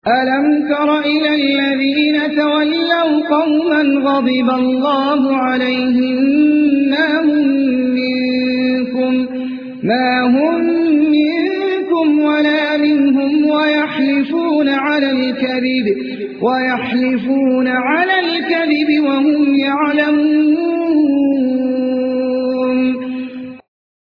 ألم تر إلى الذين تولوا قوما غضب الله عليهم ما هم منكم ولا منهم ويحلفون على الكذب وهم يعلمون